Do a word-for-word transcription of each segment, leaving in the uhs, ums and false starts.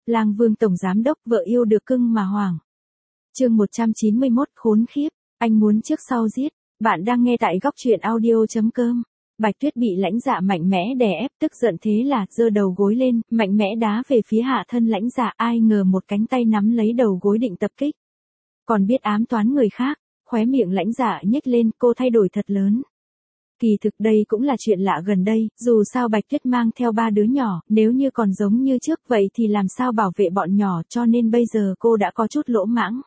Lang Vương tổng giám đốc vợ yêu được cưng mà hoảng. Chương một trăm chín mươi mốt khốn khiếp, anh muốn trước sau giết. Bạn đang nghe tại góc truyện audio chấm com. Bạch Tuyết bị Lãnh Dạ mạnh mẽ đè ép, tức giận thế là giơ đầu gối lên, mạnh mẽ đá về phía hạ thân Lãnh Dạ, ai ngờ một cánh tay nắm lấy đầu gối định tập kích. Còn biết ám toán người khác, khóe miệng Lãnh Dạ nhếch lên, cô thay đổi thật lớn. Kỳ thực đây cũng là chuyện lạ gần đây, dù sao Bạch Tuyết mang theo ba đứa nhỏ, nếu như còn giống như trước vậy thì làm sao bảo vệ bọn nhỏ, cho nên bây giờ cô đã có chút lỗ mãng.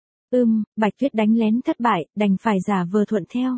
Ừm, Bạch Tuyết đánh lén thất bại, đành phải giả vờ thuận theo.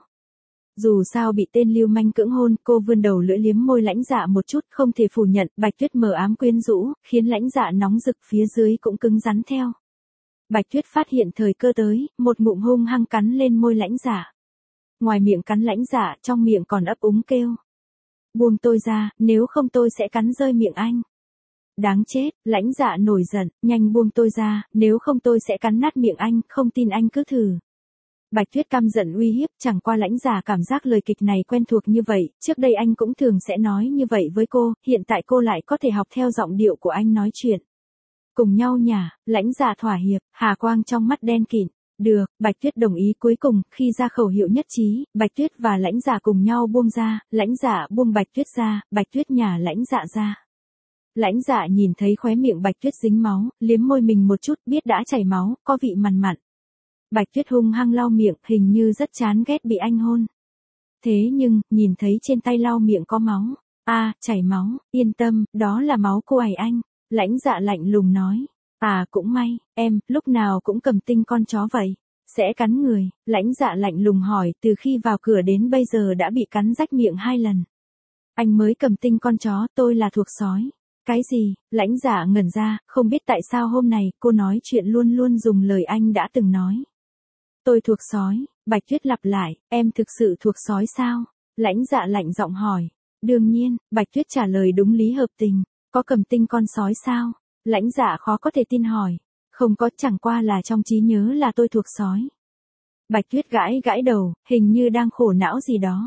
Dù sao bị tên lưu manh cưỡng hôn, cô vươn đầu lưỡi liếm môi Lãnh Dạ một chút, không thể phủ nhận, Bạch Tuyết mờ ám quyến rũ, khiến Lãnh Dạ nóng rực, phía dưới cũng cứng rắn theo. Bạch Tuyết phát hiện thời cơ tới, một ngụm hung hăng cắn lên môi Lãnh Dạ. Ngoài miệng cắn Lãnh Dạ, trong miệng còn ấp úng kêu. Buông tôi ra, nếu không tôi sẽ cắn rơi miệng anh. Đáng chết, Lãnh Dạ nổi giận, nhanh buông tôi ra, nếu không tôi sẽ cắn nát miệng anh, không tin anh cứ thử. Bạch Tuyết căm giận uy hiếp, chẳng qua Lãnh Dạ cảm giác lời kịch này quen thuộc như vậy, trước đây anh cũng thường sẽ nói như vậy với cô, hiện tại cô lại có thể học theo giọng điệu của anh nói chuyện. Cùng nhau nhả, Lãnh Dạ thỏa hiệp, hà quang trong mắt đen kịt. Được, Bạch Tuyết đồng ý. Cuối cùng, khi ra khẩu hiệu nhất trí, Bạch Tuyết và Lãnh Dạ cùng nhau buông ra, Lãnh Dạ buông Bạch Tuyết ra, Bạch Tuyết nhả Lãnh Dạ ra. Lãnh Dạ nhìn thấy khóe miệng Bạch Tuyết dính máu, liếm môi mình một chút, biết đã chảy máu, có vị mằn mặn. Bạch Tuyết hung hăng lau miệng, hình như rất chán ghét bị anh hôn. Thế nhưng, nhìn thấy trên tay lau miệng có máu. A, à, chảy máu, yên tâm, đó là máu cô ải anh. Lãnh Dạ lạnh lùng nói. À cũng may, em, lúc nào cũng cầm tinh con chó vậy. Sẽ cắn người, Lãnh Dạ lạnh lùng hỏi, từ khi vào cửa đến bây giờ đã bị cắn rách miệng hai lần. Anh mới cầm tinh con chó, tôi là thuộc sói. Cái gì? Lãnh Dạ ngẩn ra, không biết tại sao hôm này, cô nói chuyện luôn luôn dùng lời anh đã từng nói. Tôi thuộc sói, Bạch Tuyết lặp lại, em thực sự thuộc sói sao? Lãnh Dạ lạnh giọng hỏi. Đương nhiên, Bạch Tuyết trả lời đúng lý hợp tình, có cầm tinh con sói sao? Lãnh Dạ khó có thể tin hỏi. Không có, chẳng qua là trong trí nhớ là tôi thuộc sói. Bạch Tuyết gãi gãi đầu, hình như đang khổ não gì đó.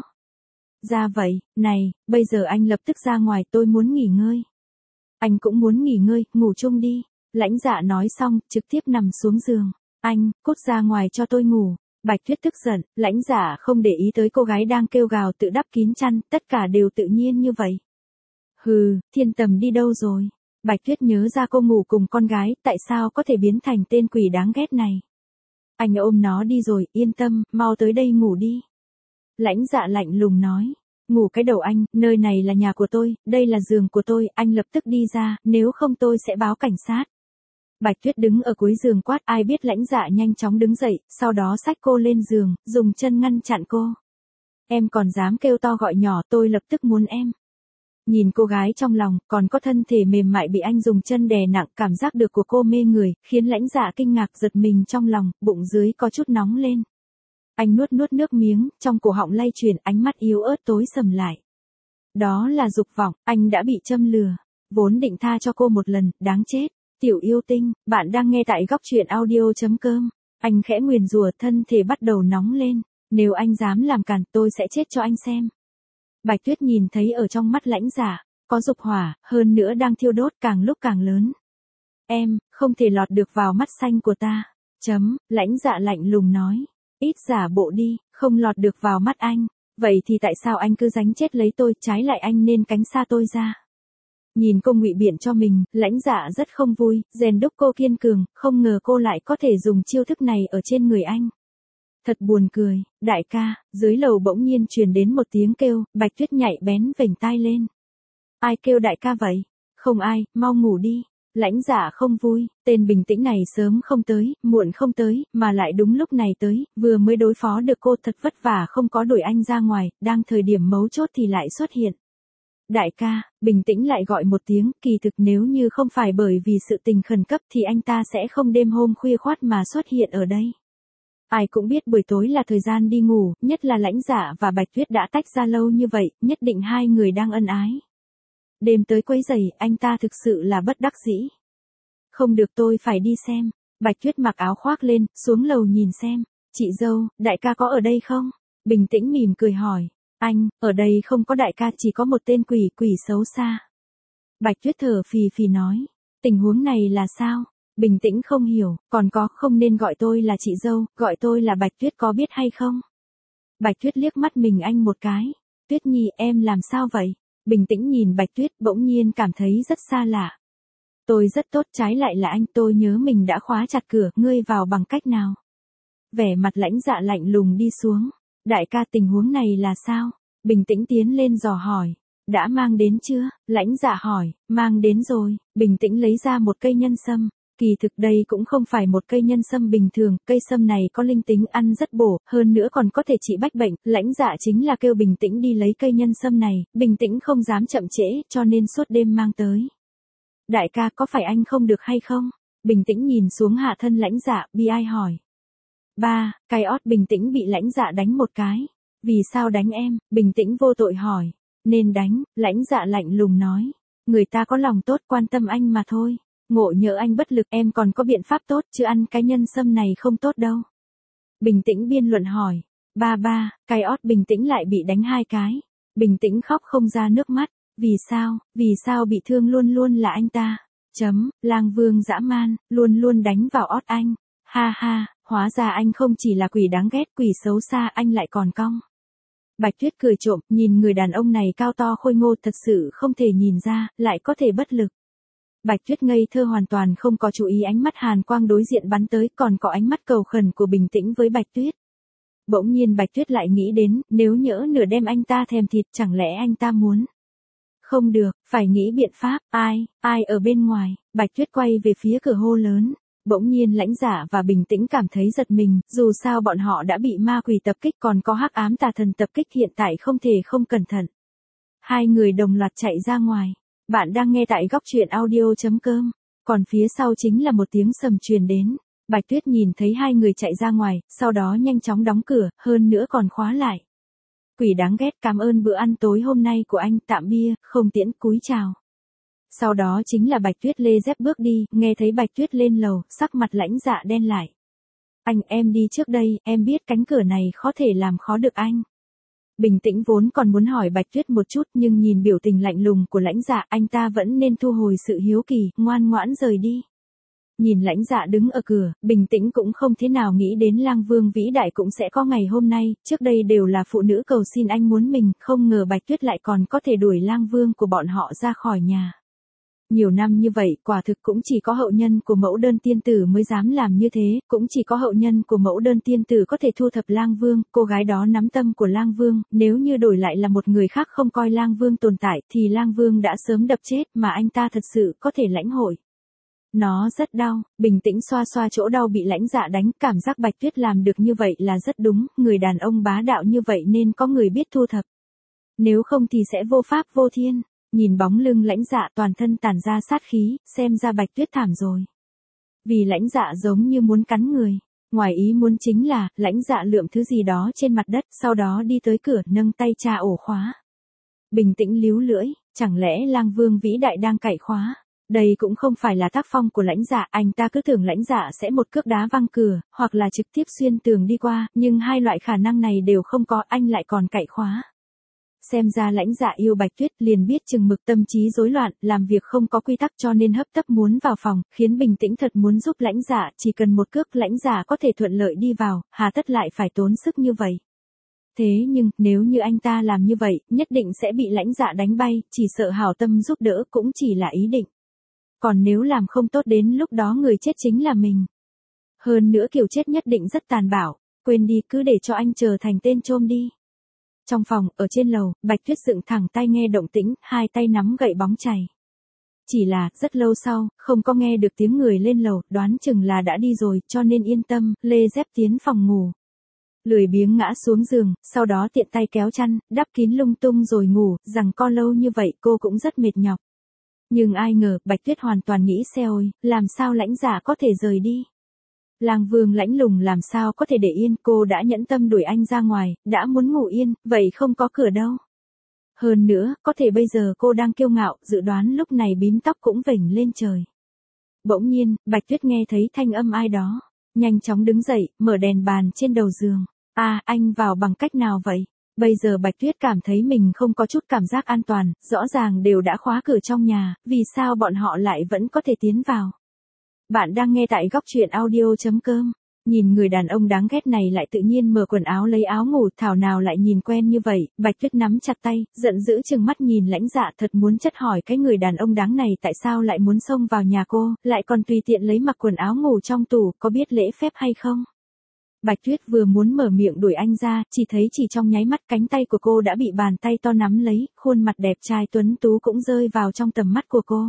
Ra vậy, này, bây giờ anh lập tức ra ngoài, tôi muốn nghỉ ngơi. Anh cũng muốn nghỉ ngơi, ngủ chung đi. Lãnh Dạ nói xong, trực tiếp nằm xuống giường. Anh, cút ra ngoài cho tôi ngủ. Bạch Tuyết tức giận, Lãnh Dạ không để ý tới cô gái đang kêu gào tự đắp kín chăn, tất cả đều tự nhiên như vậy. Hừ, Thiên Tầm đi đâu rồi? Bạch Tuyết nhớ ra cô ngủ cùng con gái, tại sao có thể biến thành tên quỷ đáng ghét này. Anh ôm nó đi rồi, yên tâm, mau tới đây ngủ đi. Lãnh Dạ lạnh lùng nói. Ngủ cái đầu anh, nơi này là nhà của tôi, đây là giường của tôi, anh lập tức đi ra, nếu không tôi sẽ báo cảnh sát. Bạch Tuyết đứng ở cuối giường quát, ai biết Lãnh Dạ nhanh chóng đứng dậy, sau đó xách cô lên giường, dùng chân ngăn chặn cô. Em còn dám kêu to gọi nhỏ, tôi lập tức muốn em. Nhìn cô gái trong lòng, còn có thân thể mềm mại bị anh dùng chân đè nặng, cảm giác được của cô mê người, khiến Lãnh Dạ kinh ngạc giật mình trong lòng, bụng dưới có chút nóng lên. Anh nuốt nuốt nước miếng, trong cổ họng lay chuyển, ánh mắt yếu ớt tối sầm lại. Đó là dục vọng, anh đã bị châm lừa. Vốn định tha cho cô một lần, đáng chết. Tiểu yêu tinh, bạn đang nghe tại góc truyện audio chấm com. Anh khẽ nguyền rủa, thân thể bắt đầu nóng lên. Nếu anh dám làm cản, tôi sẽ chết cho anh xem. Bạch Tuyết nhìn thấy ở trong mắt Lãnh Dạ, có dục hỏa, hơn nữa đang thiêu đốt càng lúc càng lớn. Em, không thể lọt được vào mắt xanh của ta. Chấm, Lãnh Dạ lạnh lùng nói. Ít giả bộ đi, không lọt được vào mắt anh. Vậy thì tại sao anh cứ đánh chết lấy tôi, trái lại anh nên cánh xa tôi ra. Nhìn cô ngụy biện cho mình, Lãnh Dạ rất không vui, rèn đúc cô kiên cường, không ngờ cô lại có thể dùng chiêu thức này ở trên người anh. Thật buồn cười, đại ca, dưới lầu bỗng nhiên truyền đến một tiếng kêu, Bạch Tuyết nhạy bén vểnh tai lên. Ai kêu đại ca vậy? Không ai, mau ngủ đi. Lãnh Dạ không vui, tên bình tĩnh này sớm không tới, muộn không tới, mà lại đúng lúc này tới, vừa mới đối phó được cô thật vất vả không có đuổi anh ra ngoài, đang thời điểm mấu chốt thì lại xuất hiện. Đại ca, bình tĩnh lại gọi một tiếng, kỳ thực nếu như không phải bởi vì sự tình khẩn cấp thì anh ta sẽ không đêm hôm khuya khoắt mà xuất hiện ở đây. Ai cũng biết buổi tối là thời gian đi ngủ, nhất là Lãnh Dạ và Bạch Tuyết đã tách ra lâu như vậy, nhất định hai người đang ân ái. Đêm tới quấy rầy, anh ta thực sự là bất đắc dĩ. Không được, tôi phải đi xem. Bạch Tuyết mặc áo khoác lên, xuống lầu nhìn xem. Chị dâu, đại ca có ở đây không? Bình tĩnh mỉm cười hỏi. Anh, ở đây không có đại ca, chỉ có một tên quỷ quỷ xấu xa. Bạch Tuyết thở phì phì nói. Tình huống này là sao? Bình tĩnh không hiểu, còn có không nên gọi tôi là chị dâu, gọi tôi là Bạch Tuyết có biết hay không? Bạch Tuyết liếc mắt mình anh một cái. Tuyết Nhi em làm sao vậy? Bình tĩnh nhìn Bạch Tuyết bỗng nhiên cảm thấy rất xa lạ. Tôi rất tốt, trái lại là anh, tôi nhớ mình đã khóa chặt cửa, ngươi vào bằng cách nào? Vẻ mặt Lãnh Dạ lạnh lùng đi xuống. Đại ca, tình huống này là sao? Bình tĩnh tiến lên dò hỏi. Đã mang đến chưa? Lãnh Dạ hỏi. Mang đến rồi. Bình tĩnh lấy ra một cây nhân sâm. Kỳ thực đây cũng không phải một cây nhân sâm bình thường, cây sâm này có linh tính ăn rất bổ, hơn nữa còn có thể trị bách bệnh. Lãnh Dạ chính là kêu Bình tĩnh đi lấy cây nhân sâm này, Bình tĩnh không dám chậm trễ, cho nên suốt đêm mang tới. Đại ca, có phải anh không được hay không? Bình tĩnh nhìn xuống hạ thân Lãnh Dạ, bi ai hỏi. Ba, cái ót. Bình tĩnh bị Lãnh Dạ đánh một cái. Vì sao đánh em? Bình tĩnh vô tội hỏi. Nên đánh, Lãnh Dạ lạnh lùng nói. Người ta có lòng tốt quan tâm anh mà thôi. Ngộ nhỡ anh bất lực, em còn có biện pháp tốt, chứ ăn cái nhân sâm này không tốt đâu. Bình tĩnh biên luận hỏi. Ba ba, cái ót. Bình tĩnh lại bị đánh hai cái. Bình tĩnh khóc không ra nước mắt. Vì sao, vì sao bị thương luôn luôn là anh ta? Chấm, Lang Vương dã man, luôn luôn đánh vào ót anh. Ha ha, hóa ra anh không chỉ là quỷ đáng ghét, quỷ xấu xa, anh lại còn cong. Bạch Tuyết cười trộm, nhìn người đàn ông này cao to khôi ngô thật sự không thể nhìn ra, lại có thể bất lực. Bạch Tuyết ngây thơ hoàn toàn không có chú ý ánh mắt hàn quang đối diện bắn tới, còn có ánh mắt cầu khẩn của Bình tĩnh với Bạch Tuyết. Bỗng nhiên Bạch Tuyết lại nghĩ đến, nếu nhỡ nửa đêm anh ta thèm thịt, chẳng lẽ anh ta muốn? Không được, phải nghĩ biện pháp. Ai, ai ở bên ngoài? Bạch Tuyết quay về phía cửa hô lớn. Bỗng nhiên Lãnh Dạ và Bình tĩnh cảm thấy giật mình, dù sao bọn họ đã bị ma quỷ tập kích, còn có hắc ám tà thần tập kích, hiện tại không thể không cẩn thận. Hai người đồng loạt chạy ra ngoài. Bạn đang nghe tại góc truyện audio chấm com. Còn phía sau chính là một tiếng sầm truyền đến. Bạch Tuyết nhìn thấy hai người chạy ra ngoài, sau đó nhanh chóng đóng cửa, hơn nữa còn khóa lại. Quỷ đáng ghét, cảm ơn bữa ăn tối hôm nay của anh, tạm bia, không tiễn, cúi chào. Sau đó chính là Bạch Tuyết lê dép bước đi, nghe thấy Bạch Tuyết lên lầu, sắc mặt Lãnh Dạ đen lại. Anh, em đi trước đây, em biết cánh cửa này khó thể làm khó được anh. Bình tĩnh vốn còn muốn hỏi Bạch Tuyết một chút, nhưng nhìn biểu tình lạnh lùng của Lãnh Dạ, anh ta vẫn nên thu hồi sự hiếu kỳ, ngoan ngoãn rời đi. Nhìn Lãnh Dạ đứng ở cửa, Bình tĩnh cũng không thế nào nghĩ đến Lang Vương vĩ đại cũng sẽ có ngày hôm nay, trước đây đều là phụ nữ cầu xin anh muốn mình, không ngờ Bạch Tuyết lại còn có thể đuổi Lang Vương của bọn họ ra khỏi nhà. Nhiều năm như vậy, quả thực cũng chỉ có hậu nhân của mẫu đơn tiên tử mới dám làm như thế, cũng chỉ có hậu nhân của mẫu đơn tiên tử có thể thu thập Lang Vương, cô gái đó nắm tâm của Lang Vương, nếu như đổi lại là một người khác không coi Lang Vương tồn tại, thì Lang Vương đã sớm đập chết, mà anh ta thật sự có thể lãnh hội. Nó rất đau. Bình tĩnh xoa xoa chỗ đau bị Lãnh Dạ đánh, cảm giác Bạch Tuyết làm được như vậy là rất đúng, người đàn ông bá đạo như vậy nên có người biết thu thập. Nếu không thì sẽ vô pháp vô thiên. Nhìn bóng lưng Lãnh Dạ toàn thân tản ra sát khí, xem ra Bạch Tuyết thảm rồi. Vì Lãnh Dạ giống như muốn cắn người. Ngoài ý muốn chính là, Lãnh Dạ lượm thứ gì đó trên mặt đất, sau đó đi tới cửa, nâng tay tra ổ khóa. Bình tĩnh líu lưỡi, chẳng lẽ Lang Vương vĩ đại đang cạy khóa? Đây cũng không phải là tác phong của Lãnh Dạ, anh ta cứ tưởng Lãnh Dạ sẽ một cước đá văng cửa, hoặc là trực tiếp xuyên tường đi qua, nhưng hai loại khả năng này đều không có, anh lại còn cạy khóa. Xem ra Lãnh Dạ yêu Bạch Tuyết, liền biết chừng mực, tâm trí rối loạn, làm việc không có quy tắc cho nên hấp tấp muốn vào phòng, khiến Bình tĩnh thật muốn giúp Lãnh Dạ, chỉ cần một cước Lãnh Dạ có thể thuận lợi đi vào, hà tất lại phải tốn sức như vậy. Thế nhưng, nếu như anh ta làm như vậy, nhất định sẽ bị Lãnh Dạ đánh bay, chỉ sợ hảo tâm giúp đỡ cũng chỉ là ý định. Còn nếu làm không tốt đến lúc đó người chết chính là mình. Hơn nữa kiểu chết nhất định rất tàn bạo, quên đi, cứ để cho anh trở thành tên chôm đi. Trong phòng, ở trên lầu, Bạch Tuyết dựng thẳng tay nghe động tĩnh, hai tay nắm gậy bóng chày. Chỉ là, rất lâu sau, không có nghe được tiếng người lên lầu, đoán chừng là đã đi rồi, cho nên yên tâm, lê dép tiến phòng ngủ. Lười biếng ngã xuống giường, sau đó tiện tay kéo chăn, đắp kín lung tung rồi ngủ, rằng co lâu như vậy cô cũng rất mệt nhọc. Nhưng ai ngờ, Bạch Tuyết hoàn toàn nghĩ xe ôi, làm sao Lãnh Dạ có thể rời đi. Lang Vương lãnh lùng làm sao có thể để yên, cô đã nhẫn tâm đuổi anh ra ngoài, đã muốn ngủ yên, vậy không có cửa đâu. Hơn nữa, có thể bây giờ cô đang kiêu ngạo, dự đoán lúc này bím tóc cũng vểnh lên trời. Bỗng nhiên, Bạch Tuyết nghe thấy thanh âm ai đó, nhanh chóng đứng dậy, mở đèn bàn trên đầu giường. À, anh vào bằng cách nào vậy? Bây giờ Bạch Tuyết cảm thấy mình không có chút cảm giác an toàn, rõ ràng đều đã khóa cửa trong nhà, vì sao bọn họ lại vẫn có thể tiến vào. Bạn đang nghe tại góc truyện audio.com. Nhìn người đàn ông đáng ghét này lại tự nhiên mở quần áo lấy áo ngủ, thảo nào lại nhìn quen như vậy. Bạch Tuyết nắm chặt tay, giận dữ trừng mắt nhìn Lãnh Dạ, thật muốn chất hỏi cái người đàn ông đáng này tại sao lại muốn xông vào nhà cô, lại còn tùy tiện lấy mặc quần áo ngủ trong tủ, có biết lễ phép hay không. Bạch Tuyết vừa muốn mở miệng đuổi anh ra, chỉ thấy chỉ trong nháy mắt cánh tay của cô đã bị bàn tay to nắm lấy, khuôn mặt đẹp trai tuấn tú cũng rơi vào trong tầm mắt của cô.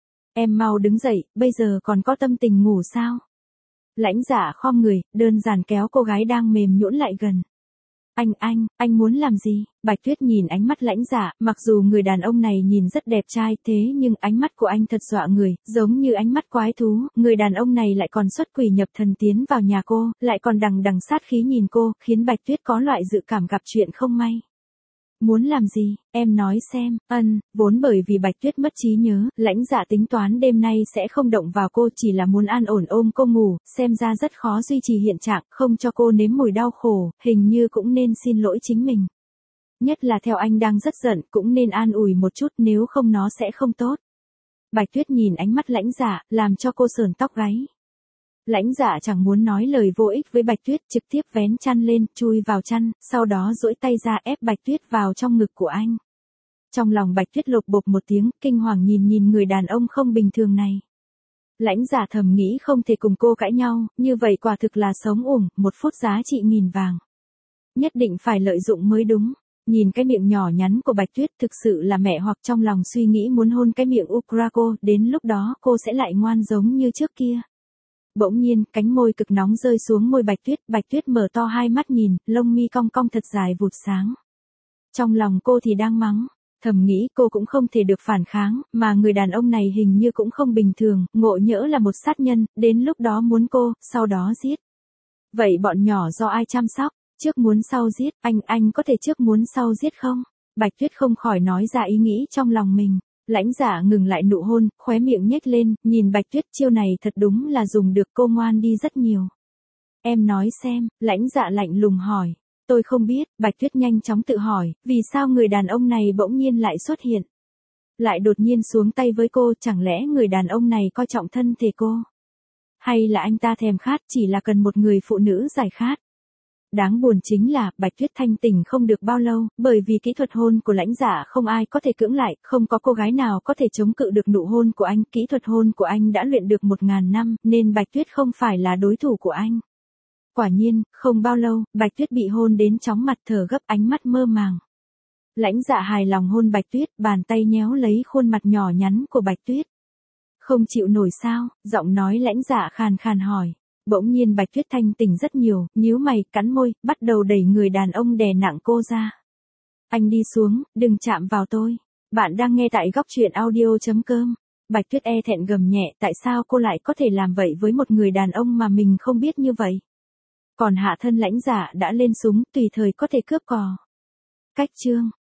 Em mau đứng dậy, bây giờ còn có tâm tình ngủ sao? Lãnh Dạ khom người, đơn giản kéo cô gái đang mềm nhũn lại gần. Anh anh, anh muốn làm gì? Bạch Tuyết nhìn ánh mắt Lãnh Dạ, mặc dù người đàn ông này nhìn rất đẹp trai thế nhưng ánh mắt của anh thật dọa người, giống như ánh mắt quái thú, người đàn ông này lại còn xuất quỷ nhập thần tiến vào nhà cô, lại còn đằng đằng sát khí nhìn cô, khiến Bạch Tuyết có loại dự cảm gặp chuyện không may. Muốn làm gì, em nói xem, ân, vốn bởi vì Bạch Tuyết mất trí nhớ, Lãnh Dạ tính toán đêm nay sẽ không động vào cô, chỉ là muốn an ổn ôm cô ngủ, xem ra rất khó duy trì hiện trạng, không cho cô nếm mùi đau khổ, hình như cũng nên xin lỗi chính mình. Nhất là theo anh đang rất giận, cũng nên an ủi một chút nếu không nó sẽ không tốt. Bạch Tuyết nhìn ánh mắt Lãnh Dạ, làm cho cô sờn tóc gáy. Lãnh Dạ chẳng muốn nói lời vô ích với Bạch Tuyết, trực tiếp vén chăn lên, chui vào chăn, sau đó duỗi tay ra ép Bạch Tuyết vào trong ngực của anh. Trong lòng Bạch Tuyết lột bột một tiếng, kinh hoàng nhìn nhìn người đàn ông không bình thường này. Lãnh Dạ thầm nghĩ không thể cùng cô cãi nhau, như vậy quả thực là sống uổng, một phút giá trị nghìn vàng. Nhất định phải lợi dụng mới đúng. Nhìn cái miệng nhỏ nhắn của Bạch Tuyết thực sự là mẹ hoặc trong lòng suy nghĩ muốn hôn cái miệng Ukrako, đến lúc đó cô sẽ lại ngoan giống như trước kia. Bỗng nhiên, cánh môi cực nóng rơi xuống môi Bạch Tuyết, Bạch Tuyết mở to hai mắt nhìn, lông mi cong cong thật dài vụt sáng. Trong lòng cô thì đang mắng, thầm nghĩ cô cũng không thể được phản kháng, mà người đàn ông này hình như cũng không bình thường, ngộ nhỡ là một sát nhân, đến lúc đó muốn cô, sau đó giết. Vậy bọn nhỏ do ai chăm sóc, trước muốn sau giết, anh anh có thể trước muốn sau giết không? Bạch Tuyết không khỏi nói ra ý nghĩ trong lòng mình. Lãnh Dạ ngừng lại nụ hôn, khóe miệng nhếch lên, nhìn Bạch Tuyết, chiêu này thật đúng là dùng được, cô ngoan đi rất nhiều. Em nói xem, Lãnh Dạ lạnh lùng hỏi. Tôi không biết, Bạch Tuyết nhanh chóng tự hỏi, vì sao người đàn ông này bỗng nhiên lại xuất hiện. Lại đột nhiên xuống tay với cô, chẳng lẽ người đàn ông này coi trọng thân thể cô? Hay là anh ta thèm khát, chỉ là cần một người phụ nữ giải khát? Đáng buồn chính là, Bạch Tuyết thanh tỉnh không được bao lâu, bởi vì kỹ thuật hôn của Lãnh Dạ không ai có thể cưỡng lại, không có cô gái nào có thể chống cự được nụ hôn của anh, kỹ thuật hôn của anh đã luyện được một ngàn năm, nên Bạch Tuyết không phải là đối thủ của anh. Quả nhiên, không bao lâu, Bạch Tuyết bị hôn đến chóng mặt thở gấp, ánh mắt mơ màng. Lãnh Dạ hài lòng hôn Bạch Tuyết, bàn tay nhéo lấy khuôn mặt nhỏ nhắn của Bạch Tuyết. Không chịu nổi sao, giọng nói Lãnh Dạ khàn khàn hỏi. Bỗng nhiên Bạch Tuyết thanh tỉnh rất nhiều, nhíu mày, cắn môi, bắt đầu đẩy người đàn ông đè nặng cô ra. Anh đi xuống, đừng chạm vào tôi. Bạn đang nghe tại góc truyện audio.com. Bạch Tuyết e thẹn gầm nhẹ, tại sao cô lại có thể làm vậy với một người đàn ông mà mình không biết như vậy. Còn hạ thân Lãnh Dạ đã lên súng, tùy thời có thể cướp cò. Cách chương.